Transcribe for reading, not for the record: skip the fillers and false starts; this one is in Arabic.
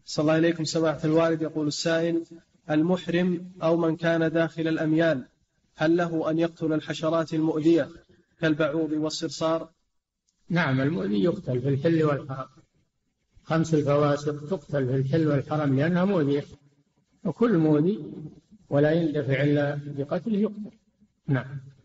صلى الله عليكم سماحة الوالد. يقول السائل: المحرم أو من كان داخل الأميال هل له أن يقتل الحشرات المؤذية كالبعوض والصرصار؟ نعم، المؤذي يقتل في الحل والحرم. 5 الفواسق تقتل في الحل والحرم لأنها مؤذية، وكل مؤذي ولا يندفع إلا بقتله يقتل. نعم.